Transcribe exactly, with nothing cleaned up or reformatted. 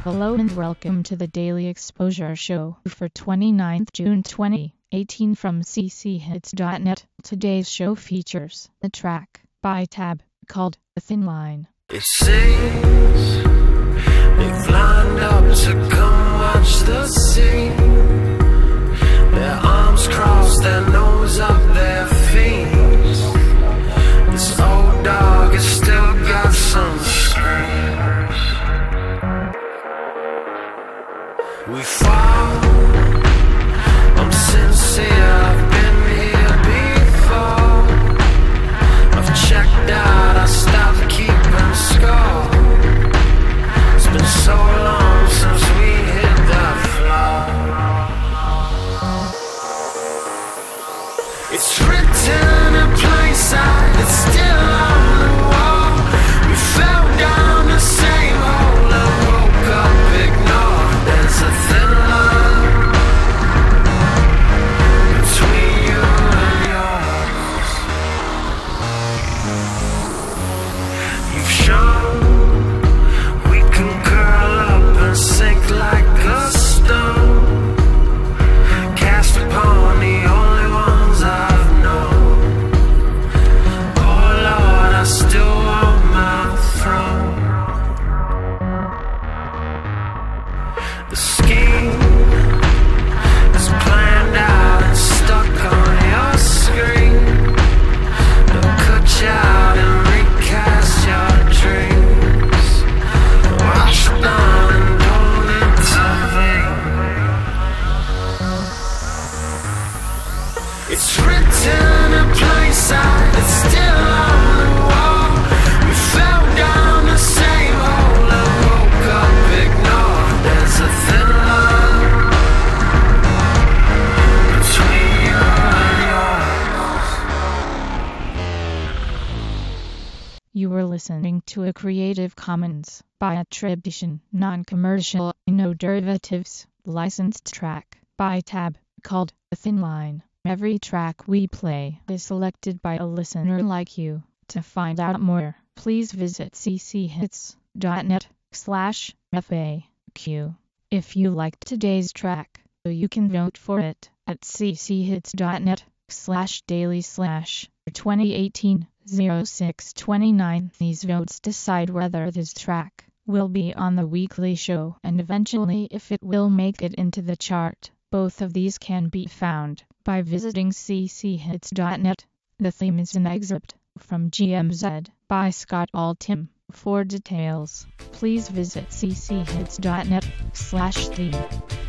Hello and welcome to the Daily Exposure Show for twenty-ninth of June twenty eighteen from c c hits dot net. Today's show features a track by Tab called A Thin Line. It seems they've lined up to come watch the scene. Their arms crossed, their nose up their feet. This old dog has still got some screams. We fall, I'm sincere, I've been here before. I've checked out, I stopped keeping score. It's been so long since we hit that floor. It's written a place out, it's still on the wall. We fell down the same hole and woke up ignored. There's a thin line between you and yours. You've shown we can curl up and sink like a stone, cast upon the only ones I've known. Oh Lord, I still want my throne. The scheme is planned out and stuck on your screen. They'll cut you out and recast your dreams. Watch down and don't intervene. It's written a place out, it's still on the wall. We fell down the same hole and woke up ignored. There's a thin line between you and yours. You were listening to a Creative Commons by attribution, non-commercial, no derivatives, licensed track by Tab called A Thin Line. Every track we play is selected by a listener like you. To find out more, please visit c c hits dot net slash F A Q. If you liked today's track, you can vote for it at c c hits dot net slash daily slash twenty eighteen oh six twenty-nine. These votes decide whether this track will be on the weekly show and eventually if it will make it into the chart. Both of these can be found by visiting c c hits dot net. The theme is an excerpt from G M Z by Scott Altham. For details, please visit c c hits dot net slash theme.